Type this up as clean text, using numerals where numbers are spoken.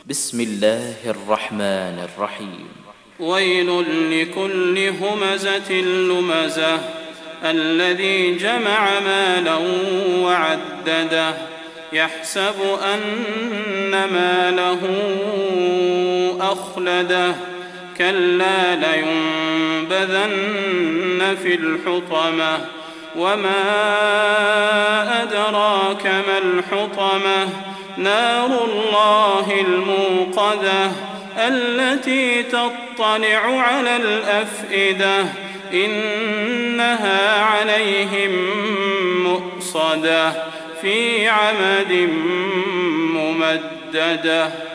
بسم الله الرحمن الرحيم. ويل لكل همزة لمزة الذي جمع مالا وعدده يحسب أن ماله أخلده كلا لينبذن في الحطمة وما أدراك ما الحطمة نار الله الموقدة التي تطلع على الأفئدة إنها عليهم مؤصدة في عمد ممددة.